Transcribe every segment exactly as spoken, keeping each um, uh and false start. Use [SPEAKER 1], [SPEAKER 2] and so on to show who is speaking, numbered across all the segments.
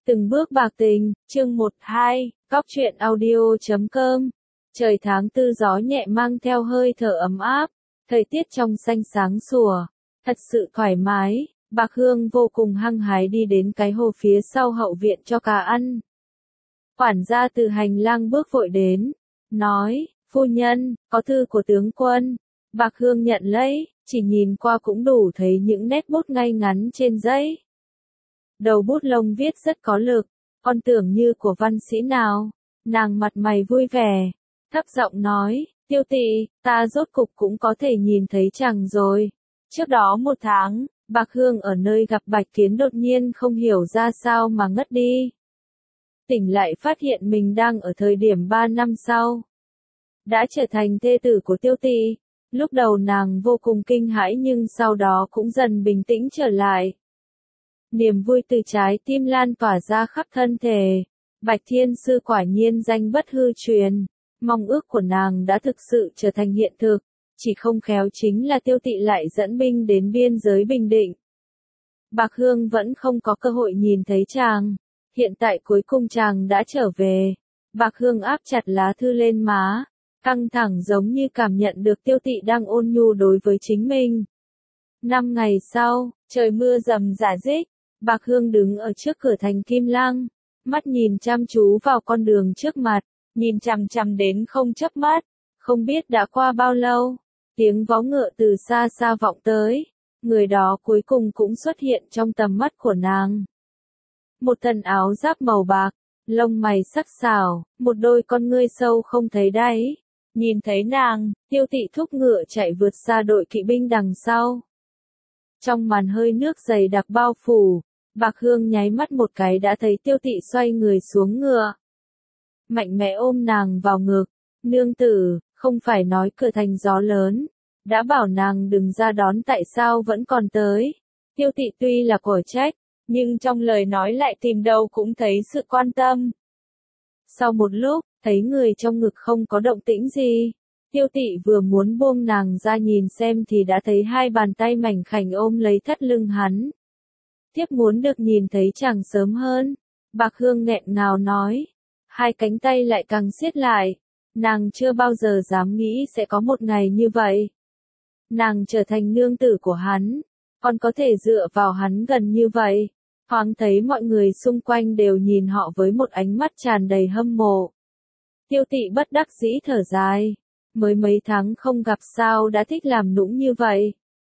[SPEAKER 1] Từng bước bạc tình, chương một hai, Cóc truyện audio chấm com. Trời tháng tư gió nhẹ mang theo hơi thở ấm áp, thời tiết trong xanh sáng sủa, thật sự thoải mái. Bạc Hương vô cùng hăng hái đi đến cái hồ phía sau hậu viện cho cá ăn. Quản gia từ hành lang bước vội đến, nói, phu nhân, có thư của tướng quân. Bạc Hương nhận lấy, chỉ nhìn qua cũng đủ thấy những nét bút ngay ngắn trên giấy. Đầu bút lông viết rất có lực, con tưởng như của văn sĩ nào. Nàng mặt mày vui vẻ, thấp giọng nói, Tiêu Tỵ, ta rốt cục cũng có thể nhìn thấy chàng rồi. Trước đó một tháng, Bạc Hương ở nơi gặp Bạch Kiến đột nhiên không hiểu ra sao mà ngất đi. Tỉnh lại phát hiện mình đang ở thời điểm ba năm sau. Đã trở thành thê tử của Tiêu Tỵ. Lúc đầu nàng vô cùng kinh hãi nhưng sau đó cũng dần bình tĩnh trở lại. Niềm vui từ trái tim lan tỏa ra khắp thân thể. Bạch Thiên Sư quả nhiên danh bất hư truyền. Mong ước của nàng đã thực sự trở thành hiện thực. Chỉ không khéo chính là Tiêu Tỵ lại dẫn binh đến biên giới Bình Định. Bạc Hương vẫn không có cơ hội nhìn thấy chàng. Hiện tại cuối cùng chàng đã trở về. Bạc Hương áp chặt lá thư lên má. Căng thẳng giống như cảm nhận được Tiêu Tỵ đang ôn nhu đối với chính mình. Năm ngày sau, trời mưa rầm rả rích. Bạc Hương đứng ở trước cửa thành Kim Lăng, mắt nhìn chăm chú vào con đường trước mặt, nhìn chằm chằm đến không chớp mắt. Không biết đã qua bao lâu, tiếng vó ngựa từ xa xa vọng tới, người đó cuối cùng cũng xuất hiện trong tầm mắt của nàng. Một thân áo giáp màu bạc, lông mày sắc sảo, một đôi con ngươi sâu không thấy đáy. Nhìn thấy nàng, Tiêu Tỵ thúc ngựa chạy vượt xa đội kỵ binh đằng sau. Trong màn hơi nước dày đặc bao phủ, Bạc Hương nháy mắt một cái đã thấy Tiêu Tỵ xoay người xuống ngựa. Mạnh mẽ ôm nàng vào ngực, nương tử, không phải nói cửa thành gió lớn, đã bảo nàng đừng ra đón tại sao vẫn còn tới. Tiêu Tỵ tuy là của trách, nhưng trong lời nói lại tìm đâu cũng thấy sự quan tâm. Sau một lúc, thấy người trong ngực không có động tĩnh gì. Tiêu Tỵ vừa muốn buông nàng ra nhìn xem thì đã thấy hai bàn tay mảnh khảnh ôm lấy thắt lưng hắn. Thiếp muốn được nhìn thấy chàng sớm hơn. Bạc Hương nghẹn ngào nói. Hai cánh tay lại càng siết lại. Nàng chưa bao giờ dám nghĩ sẽ có một ngày như vậy. Nàng trở thành nương tử của hắn. Còn có thể dựa vào hắn gần như vậy. Thoáng thấy mọi người xung quanh đều nhìn họ với một ánh mắt tràn đầy hâm mộ. Tiêu Tỵ bất đắc dĩ thở dài. Mới mấy tháng không gặp sao đã thích làm nũng như vậy.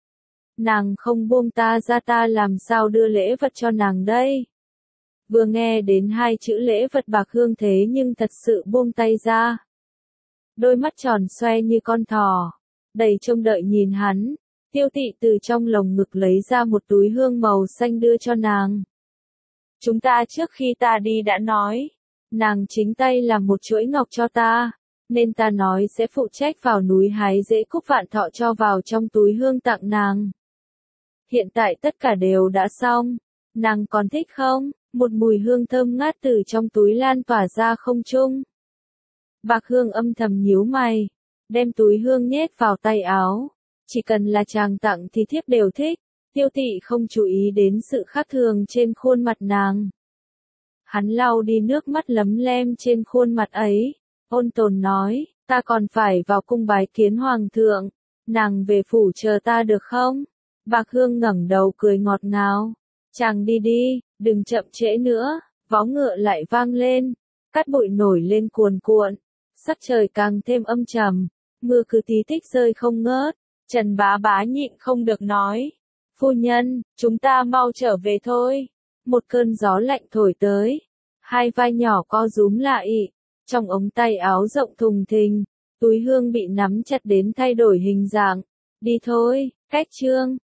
[SPEAKER 1] Nàng không buông ta ra ta làm sao đưa lễ vật cho nàng đây. Vừa nghe đến hai chữ lễ vật Bạc Hương thế nhưng thật sự buông tay ra. Đôi mắt tròn xoe như con thỏ, đầy trông đợi nhìn hắn. Tiêu Tỵ từ trong lồng ngực lấy ra một túi hương màu xanh đưa cho nàng. Chúng ta trước khi ta đi đã nói, nàng chính tay làm một chuỗi ngọc cho ta. Nên ta nói sẽ phụ trách vào núi hái rễ cúc vạn thọ cho vào trong túi hương tặng nàng. Hiện tại tất cả đều đã xong. Nàng còn thích không? Một mùi hương thơm ngát từ trong túi lan tỏa ra không trung. Bạc Hương âm thầm nhíu mày, đem túi hương nhét vào tay áo. Chỉ cần là chàng tặng thì thiếp đều thích. Tiêu Tỵ không chú ý đến sự khác thường trên khuôn mặt nàng. Hắn lau đi nước mắt lấm lem trên khuôn mặt ấy. Ôn tồn nói, ta còn phải vào cung bái kiến hoàng thượng, nàng về phủ chờ ta được không? Bạc Hương ngẩng đầu cười ngọt ngào, chàng đi đi, đừng chậm trễ nữa. Vó ngựa lại vang lên, cát bụi nổi lên cuồn cuộn, sắc trời càng thêm âm trầm, mưa cứ tí tích rơi không ngớt. Trần Bá Bá nhịn không được nói, phu nhân, chúng ta mau trở về thôi. Một cơn gió lạnh thổi tới, hai vai nhỏ co rúm lại. Trong ống tay áo rộng thùng thình, túi hương bị nắm chặt đến thay đổi hình dạng. Đi thôi, cách chương.